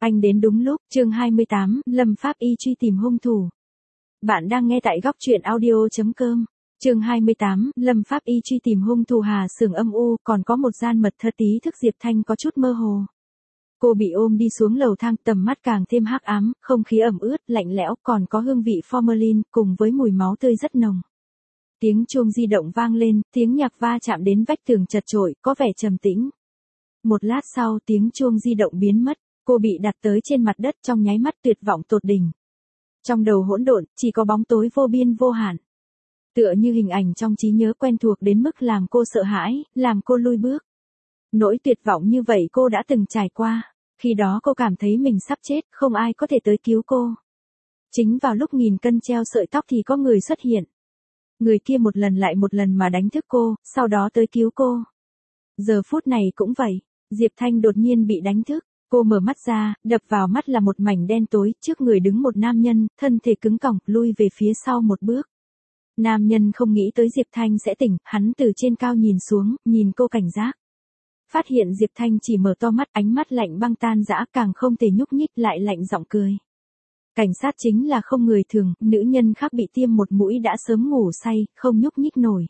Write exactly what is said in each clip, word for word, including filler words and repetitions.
Anh đến đúng lúc, chương hai mươi tám, Lâm Pháp Y truy tìm hung thủ. Bạn đang nghe tại góc truyện audio.com. Chương hai mươi tám, Lâm Pháp Y truy tìm hung thủ. Hà xưởng âm u, còn có một gian mật thất. Tí thức Diệp Thanh có chút mơ hồ. Cô bị ôm đi xuống lầu thang, tầm mắt càng thêm hắc ám, không khí ẩm ướt, lạnh lẽo, còn có hương vị formalin, cùng với mùi máu tươi rất nồng. Tiếng chuông di động vang lên, tiếng nhạc va chạm đến vách tường chật chội, có vẻ trầm tĩnh. Một lát sau, tiếng chuông di động biến mất, cô bị đặt tới trên mặt đất trong nháy mắt tuyệt vọng tột đỉnh. Trong đầu hỗn độn, chỉ có bóng tối vô biên vô hạn. Tựa như hình ảnh trong trí nhớ quen thuộc đến mức làm cô sợ hãi, làm cô lùi bước. Nỗi tuyệt vọng như vậy cô đã từng trải qua, khi đó cô cảm thấy mình sắp chết, không ai có thể tới cứu cô. Chính vào lúc nghìn cân treo sợi tóc thì có người xuất hiện. Người kia một lần lại một lần mà đánh thức cô, sau đó tới cứu cô. Giờ phút này cũng vậy, Diệp Thanh đột nhiên bị đánh thức, cô mở mắt ra, đập vào mắt là một mảnh đen tối, trước người đứng một nam nhân, thân thể cứng cỏng, lui về phía sau một bước. Nam nhân không nghĩ tới Diệp Thanh sẽ tỉnh, hắn từ trên cao nhìn xuống, nhìn cô cảnh giác. Phát hiện Diệp Thanh chỉ mở to mắt, ánh mắt lạnh băng tan dã, càng không thể nhúc nhích, lại lạnh giọng cười. Cảnh sát chính là không người thường, nữ nhân khác bị tiêm một mũi đã sớm ngủ say, không nhúc nhích nổi.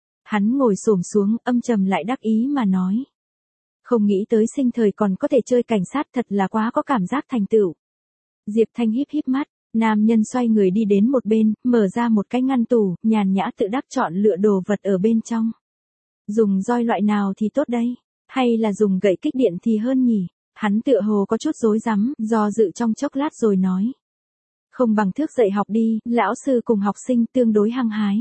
Hắn ngồi xổm xuống, âm trầm lại đắc ý mà nói. Không nghĩ tới sinh thời còn có thể chơi cảnh sát, thật là quá có cảm giác thành tựu. Diệp Thanh híp híp mắt, nam nhân xoay người đi đến một bên, mở ra một cái ngăn tủ, nhàn nhã tự đắc chọn lựa đồ vật ở bên trong. Dùng roi loại nào thì tốt đây, hay là dùng gậy kích điện thì hơn nhỉ? Hắn tựa hồ có chút rối rắm, do dự trong chốc lát rồi nói. Không bằng thước dạy học đi, lão sư cùng học sinh tương đối hăng hái.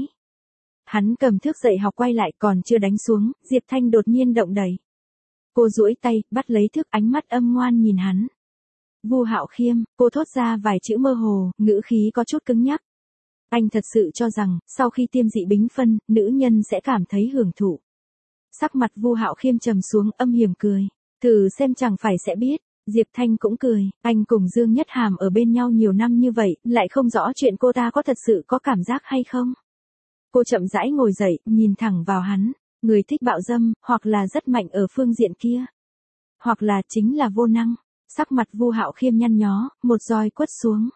Hắn cầm thước dạy học quay lại, còn chưa đánh xuống, Diệp Thanh đột nhiên động đẩy. Cô duỗi tay, bắt lấy thước, ánh mắt âm ngoan nhìn hắn. Vu Hạo Khiêm, cô thốt ra vài chữ mơ hồ, ngữ khí có chút cứng nhắc. Anh thật sự cho rằng, sau khi tiêm dị bính phân, nữ nhân sẽ cảm thấy hưởng thụ. Sắc mặt Vu Hạo Khiêm trầm xuống, âm hiểm cười. Thử xem chẳng phải sẽ biết. Diệp Thanh cũng cười, anh cùng Dương Nhất Hàm ở bên nhau nhiều năm như vậy, lại không rõ chuyện cô ta có thật sự có cảm giác hay không. Cô chậm rãi ngồi dậy, nhìn thẳng vào hắn, người thích bạo dâm, hoặc là rất mạnh ở phương diện kia, hoặc là chính là vô năng. Sắc mặt Vu Hạo Khiêm nhăn nhó, một roi quất xuống.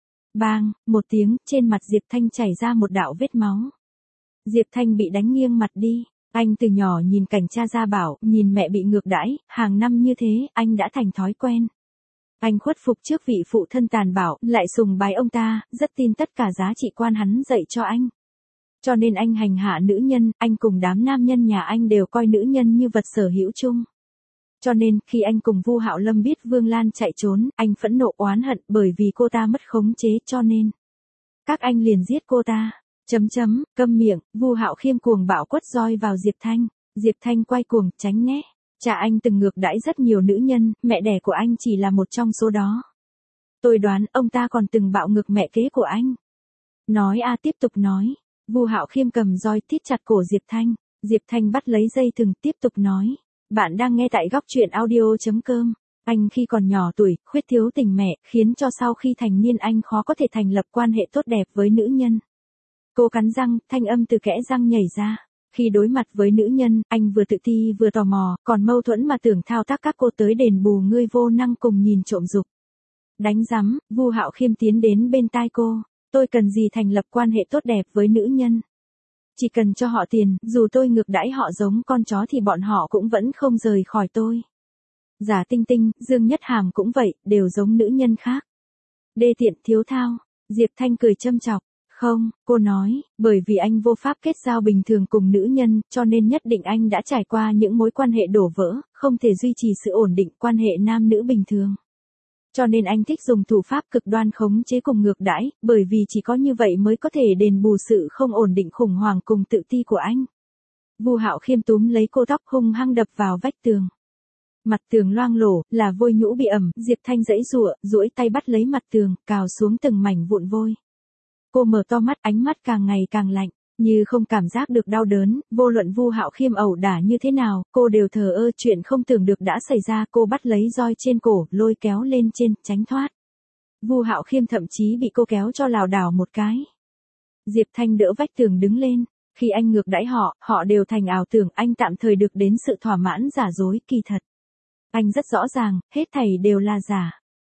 Bang, một tiếng, trên mặt Diệp Thanh chảy ra một đạo vết máu. Diệp Thanh bị đánh nghiêng mặt đi. Anh từ nhỏ nhìn cảnh cha gia bảo, nhìn mẹ bị ngược đãi, hàng năm như thế, anh đã thành thói quen. Anh khuất phục trước vị phụ thân tàn bạo, lại sùng bái ông ta, rất tin tất cả giá trị quan hắn dạy cho anh. Cho nên anh hành hạ nữ nhân, anh cùng đám nam nhân nhà anh đều coi nữ nhân như vật sở hữu chung. Cho nên, khi anh cùng Vu Hạo Lâm biết Vương Lan chạy trốn, anh phẫn nộ oán hận bởi vì cô ta mất khống chế, cho nên các anh liền giết cô ta. Chấm chấm, câm miệng, Vu Hạo Khiêm cuồng bạo quất roi vào Diệp Thanh. Diệp Thanh quay cuồng, tránh né. Cha anh từng ngược đãi rất nhiều nữ nhân, mẹ đẻ của anh chỉ là một trong số đó. Tôi đoán ông ta còn từng bạo ngược mẹ kế của anh. Nói a tiếp tục nói. Vu Hạo Khiêm cầm roi thít chặt cổ Diệp Thanh. Diệp Thanh bắt lấy dây thừng, tiếp tục nói. Bạn đang nghe tại góc truyện audio.com. Anh khi còn nhỏ tuổi, khuyết thiếu tình mẹ, khiến cho sau khi thành niên anh khó có thể thành lập quan hệ tốt đẹp với nữ nhân. Cô cắn răng, thanh âm từ kẽ răng nhảy ra. Khi đối mặt với nữ nhân, anh vừa tự ti vừa tò mò, còn mâu thuẫn mà tưởng thao tác các cô tới đền bù ngươi vô năng cùng nhìn trộm dục. Đánh rắm, Vu Hạo Khiêm tiến đến bên tai cô. Tôi cần gì thành lập quan hệ tốt đẹp với nữ nhân? Chỉ cần cho họ tiền, dù tôi ngược đãi họ giống con chó thì bọn họ cũng vẫn không rời khỏi tôi. Giả Tinh Tinh, Dương Nhất Hàm cũng vậy, đều giống nữ nhân khác. Đê tiện, thiếu thao. Diệp Thanh cười châm chọc. Không, cô nói, bởi vì anh vô pháp kết giao bình thường cùng nữ nhân, cho nên nhất định anh đã trải qua những mối quan hệ đổ vỡ, không thể duy trì sự ổn định quan hệ nam nữ bình thường. Cho nên anh thích dùng thủ pháp cực đoan khống chế cùng ngược đãi, bởi vì chỉ có như vậy mới có thể đền bù sự không ổn định khủng hoảng cùng tự ti của anh. Vu Hạo Khiêm túm lấy cô tóc hung hăng đập vào vách tường. Mặt tường loang lổ, là vôi nhũ bị ẩm, Diệp Thanh giãy giụa, duỗi tay bắt lấy mặt tường, cào xuống từng mảnh vụn vôi. Cô mở to mắt, ánh mắt càng ngày càng lạnh, như không cảm giác được đau đớn, vô luận Vu Hạo Khiêm ẩu đả như thế nào, cô đều thờ ơ, chuyện không tưởng được đã xảy ra, cô bắt lấy roi trên cổ, lôi kéo lên trên, tránh thoát. Vu Hạo Khiêm thậm chí bị cô kéo cho lảo đảo một cái. Diệp Thanh đỡ vách tường đứng lên, khi anh ngược đãi họ, họ đều thành ảo tưởng, anh tạm thời được đến sự thỏa mãn giả dối, kỳ thật. Anh rất rõ ràng, hết thảy đều là giả.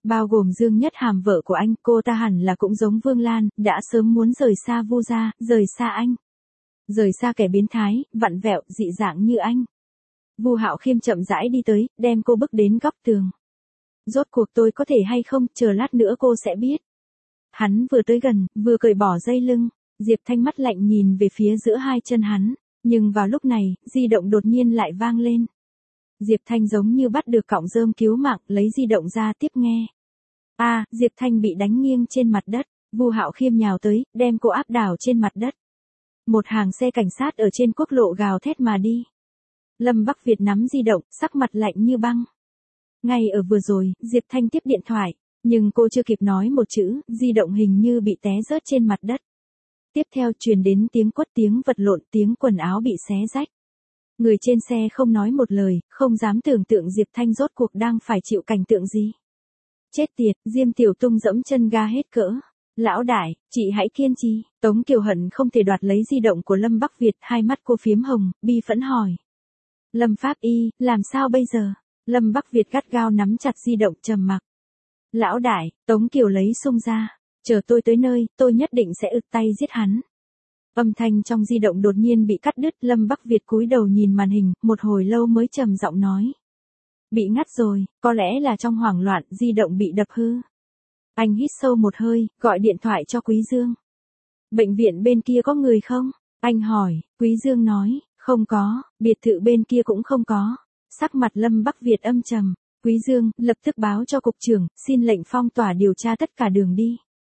Bao gồm Dương Nhất Hàm vợ của anh, cô ta hẳn là cũng giống Vương Lan, đã sớm muốn rời xa Vu gia, rời xa anh. Rời xa kẻ biến thái, vặn vẹo, dị dạng như anh. Vu Hạo Khiêm chậm rãi đi tới, đem cô bước đến góc tường. Rốt cuộc tôi có thể hay không, chờ lát nữa cô sẽ biết. Hắn vừa tới gần, vừa cởi bỏ dây lưng, Diệp Thanh mắt lạnh nhìn về phía giữa hai chân hắn, nhưng vào lúc này, di động đột nhiên lại vang lên. Diệp Thanh giống như bắt được cọng rơm cứu mạng, lấy di động ra tiếp nghe. A, à, Diệp Thanh bị đánh nghiêng trên mặt đất, Vu Hạo Khiêm nhào tới, đem cô áp đảo trên mặt đất. Một hàng xe cảnh sát ở trên quốc lộ gào thét mà đi. Lâm Bắc Việt nắm di động, sắc mặt lạnh như băng. Ngay ở vừa rồi, Diệp Thanh tiếp điện thoại, nhưng cô chưa kịp nói một chữ, di động hình như bị té rớt trên mặt đất. Tiếp theo truyền đến tiếng quất, tiếng vật lộn, tiếng quần áo bị xé rách. Người trên xe không nói một lời, không dám tưởng tượng Diệp Thanh rốt cuộc đang phải chịu cảnh tượng gì. Chết tiệt, Diêm Tiểu Tung dẫm chân ga hết cỡ. Lão đại, chị hãy kiên trì. Tống Kiều Hận không thể đoạt lấy di động của Lâm Bắc Việt, hai mắt cô phiếm hồng, bi phẫn hỏi. Lâm Pháp Y, làm sao bây giờ? Lâm Bắc Việt gắt gao nắm chặt di động trầm mặc. Lão đại, Tống Kiều lấy sung ra. Chờ tôi tới nơi, tôi nhất định sẽ ực tay giết hắn. Âm thanh trong di động đột nhiên bị cắt đứt, Lâm Bắc Việt cúi đầu nhìn màn hình, một hồi lâu mới trầm giọng nói. Bị ngắt rồi, có lẽ là trong hoảng loạn, di động bị đập hư. Anh hít sâu một hơi, gọi điện thoại cho Quý Dương. Bệnh viện bên kia có người không? Anh hỏi, Quý Dương nói, không có, biệt thự bên kia cũng không có. Sắc mặt Lâm Bắc Việt âm trầm, Quý Dương, lập tức báo cho cục trưởng, xin lệnh phong tỏa điều tra tất cả đường đi.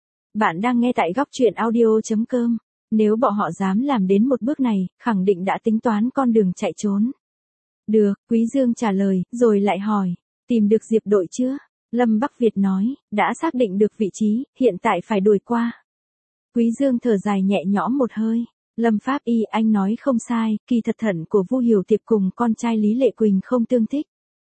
Bạn đang nghe tại góc truyện audio chấm com. Nếu bọn họ dám làm đến một bước này, khẳng định đã tính toán con đường chạy trốn. Được, Quý Dương trả lời, rồi lại hỏi, tìm được Diệp đội chưa? Lâm Bắc Việt nói, đã xác định được vị trí, hiện tại phải đuổi qua. Quý Dương thở dài nhẹ nhõm một hơi. Lâm Pháp Y, anh nói không sai, kỳ thật thận của Vu Hiểu Tiệp cùng con trai Lý Lệ Quỳnh không tương thích.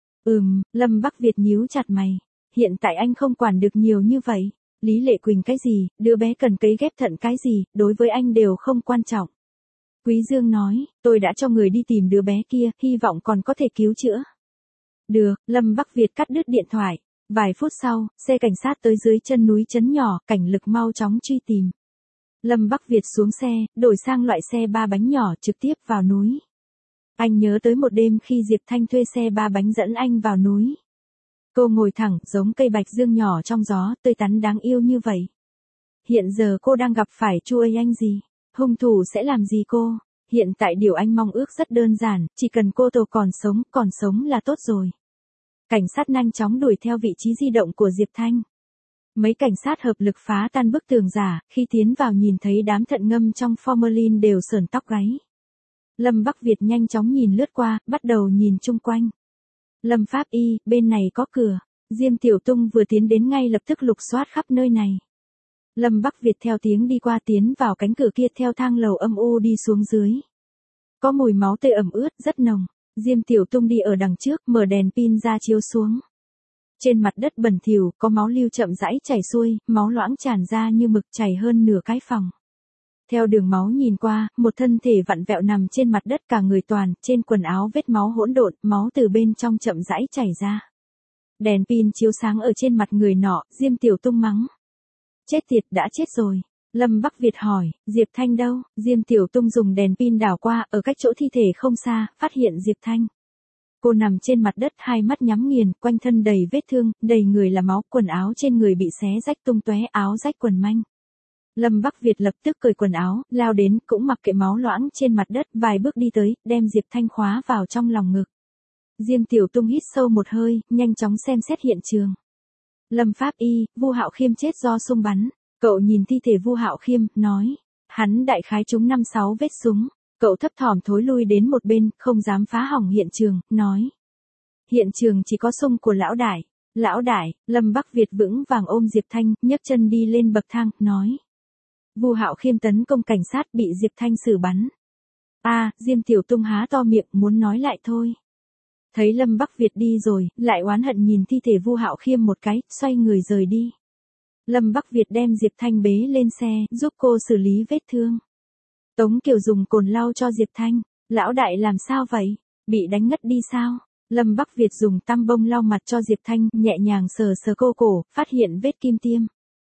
Ừm, Lâm Bắc Việt nhíu chặt mày. Hiện tại anh không quản được nhiều như vậy. Lý Lệ Quỳnh cái gì, đứa bé cần cấy ghép thận cái gì, đối với anh đều không quan trọng. Quý Dương nói, tôi đã cho người đi tìm đứa bé kia, hy vọng còn có thể cứu chữa. Được, Lâm Bắc Việt cắt đứt điện thoại. Vài phút sau, xe cảnh sát tới dưới chân núi trấn nhỏ, cảnh lực mau chóng truy tìm. Lâm Bắc Việt xuống xe, đổi sang loại xe ba bánh nhỏ trực tiếp vào núi. Anh nhớ tới một đêm khi Diệp Thanh thuê xe ba bánh dẫn anh vào núi. Cô ngồi thẳng, giống cây bạch dương nhỏ trong gió, tươi tắn đáng yêu như vậy. Hiện giờ cô đang gặp phải Chu ấy anh gì? Hung thủ sẽ làm gì cô? Hiện tại điều anh mong ước rất đơn giản, chỉ cần cô Tô còn sống, còn sống là tốt rồi. Cảnh sát nhanh chóng đuổi theo vị trí di động của Diệp Thanh. Mấy cảnh sát hợp lực phá tan bức tường giả, khi tiến vào nhìn thấy đám thận ngâm trong formalin đều sởn tóc gáy. Lâm Bắc Việt nhanh chóng nhìn lướt qua, bắt đầu nhìn chung quanh. Lâm Pháp Y, bên này có cửa. Diêm Tiểu Tung vừa tiến đến ngay lập tức lục soát khắp nơi này. Lâm Bắc Việt theo tiếng đi qua tiến vào cánh cửa kia theo thang lầu âm u đi xuống dưới. Có mùi máu tươi ẩm ướt, rất nồng. Diêm Tiểu Tung đi ở đằng trước, mở đèn pin ra chiếu xuống. Trên mặt đất bẩn thỉu, có máu lưu chậm rãi chảy xuôi, máu loãng tràn ra như mực chảy hơn nửa cái phòng. Theo đường máu nhìn qua, một thân thể vặn vẹo nằm trên mặt đất cả người toàn, trên quần áo vết máu hỗn độn, máu từ bên trong chậm rãi chảy ra. Đèn pin chiếu sáng ở trên mặt người nọ, Diêm Tiểu Tung mắng. Chết tiệt, đã chết rồi. Lâm Bắc Việt hỏi, Diệp Thanh đâu? Diêm Tiểu Tung dùng đèn pin đảo qua, ở cách chỗ thi thể không xa, phát hiện Diệp Thanh. Cô nằm trên mặt đất, hai mắt nhắm nghiền, quanh thân đầy vết thương, đầy người là máu, quần áo trên người bị xé rách tung tóe, áo rách quần manh. Lâm Bắc Việt lập tức cởi quần áo, lao đến, cũng mặc kệ máu loãng trên mặt đất, vài bước đi tới, đem Diệp Thanh khóa vào trong lòng ngực. Diêm Tiểu Tung hít sâu một hơi, nhanh chóng xem xét hiện trường. Lâm Pháp Y, Vu Hạo Khiêm chết do súng bắn. Cậu nhìn thi thể Vu Hạo Khiêm, nói, hắn đại khái trúng năm sáu vết súng. Cậu thấp thỏm thối lui đến một bên, không dám phá hỏng hiện trường, nói. Hiện trường chỉ có súng của lão đại. Lão đại, Lâm Bắc Việt vững vàng ôm Diệp Thanh, nhấc chân đi lên bậc thang, nói. Vu Hạo Khiêm tấn công cảnh sát bị Diệp Thanh xử bắn. A, à, Diêm Tiểu Tung há to miệng, muốn nói lại thôi. Thấy Lâm Bắc Việt đi rồi, lại oán hận nhìn thi thể Vu Hạo Khiêm một cái, xoay người rời đi. Lâm Bắc Việt đem Diệp Thanh bế lên xe, giúp cô xử lý vết thương. Tống Kiều dùng cồn lau cho Diệp Thanh. Lão đại làm sao vậy? Bị đánh ngất đi sao? Lâm Bắc Việt dùng tăm bông lau mặt cho Diệp Thanh, nhẹ nhàng sờ sờ cô cổ, phát hiện vết kim tiêm.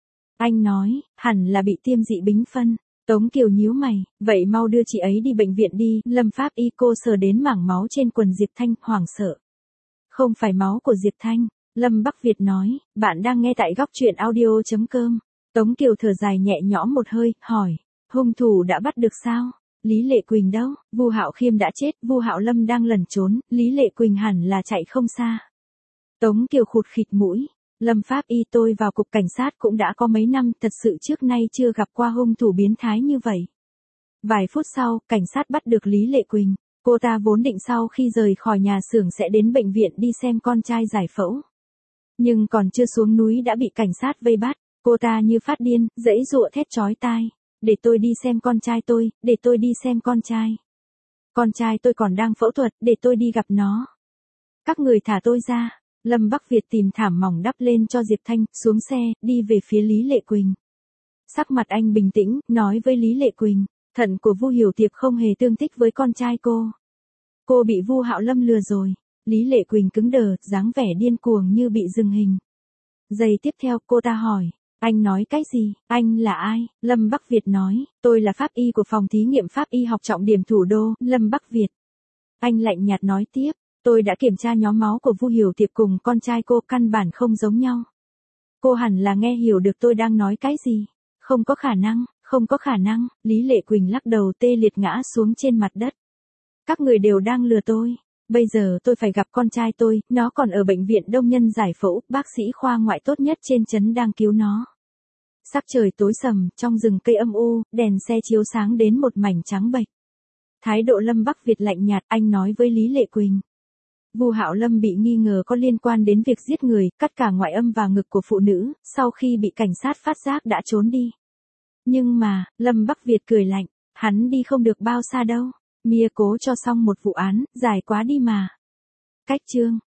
Anh nói, hẳn là bị tiêm dị bính phân. Tống Kiều nhíu mày, vậy mau đưa chị ấy đi bệnh viện đi. Lâm Pháp Y cô sờ đến mảng máu trên quần Diệp Thanh, hoảng sợ. Không phải máu của Diệp Thanh. Lâm Bắc Việt nói, bạn đang nghe tại góc truyện audio.com. Tống Kiều thở dài nhẹ nhõm một hơi, hỏi, hung thủ đã bắt được sao? Lý Lệ Quỳnh đâu? Vu Hạo Khiêm đã chết, Vu Hạo Lâm đang lẩn trốn, Lý Lệ Quỳnh hẳn là chạy không xa. Tống Kiều khụt khịt mũi, Lâm Pháp Y tôi vào cục cảnh sát cũng đã có mấy năm, thật sự trước nay chưa gặp qua hung thủ biến thái như vậy. Vài phút sau, cảnh sát bắt được Lý Lệ Quỳnh, cô ta vốn định sau khi rời khỏi nhà xưởng sẽ đến bệnh viện đi xem con trai giải phẫu. Nhưng còn chưa xuống núi đã bị cảnh sát vây bắt, cô ta như phát điên, giãy giụa thét chói tai. Để tôi đi xem con trai tôi, để tôi đi xem con trai. Con trai tôi còn đang phẫu thuật, để tôi đi gặp nó. Các người thả tôi ra. Lâm Bắc Việt tìm thảm mỏng đắp lên cho Diệp Thanh, xuống xe, đi về phía Lý Lệ Quỳnh. Sắc mặt anh bình tĩnh, nói với Lý Lệ Quỳnh, thận của Vu Hiểu Tiệp không hề tương thích với con trai cô. Cô bị Vu Hạo Lâm lừa rồi. Lý Lệ Quỳnh cứng đờ, dáng vẻ điên cuồng như bị dừng hình. Giây tiếp theo cô ta hỏi, anh nói cái gì, anh là ai? Lâm Bắc Việt nói, tôi là pháp y của phòng thí nghiệm pháp y học trọng điểm thủ đô, Lâm Bắc Việt. Anh lạnh nhạt nói tiếp, tôi đã kiểm tra nhóm máu của Vu Hiểu Tiệp cùng con trai cô, căn bản không giống nhau. Cô hẳn là nghe hiểu được tôi đang nói cái gì. Không có khả năng, không có khả năng, Lý Lệ Quỳnh lắc đầu tê liệt ngã xuống trên mặt đất. Các người đều đang lừa tôi. Bây giờ tôi phải gặp con trai tôi, nó còn ở bệnh viện Đông Nhân giải phẫu, bác sĩ khoa ngoại tốt nhất trên trấn đang cứu nó. Sắc trời tối sầm, trong rừng cây âm u, đèn xe chiếu sáng đến một mảnh trắng bệch. Thái độ Lâm Bắc Việt lạnh nhạt, anh nói với Lý Lệ Quỳnh. Vu Hạo Lâm bị nghi ngờ có liên quan đến việc giết người, cắt cả ngoại âm và ngực của phụ nữ, sau khi bị cảnh sát phát giác đã trốn đi. Nhưng mà, Lâm Bắc Việt cười lạnh, hắn đi không được bao xa đâu. Mia cố cho xong một vụ án, dài quá đi mà. Cách chương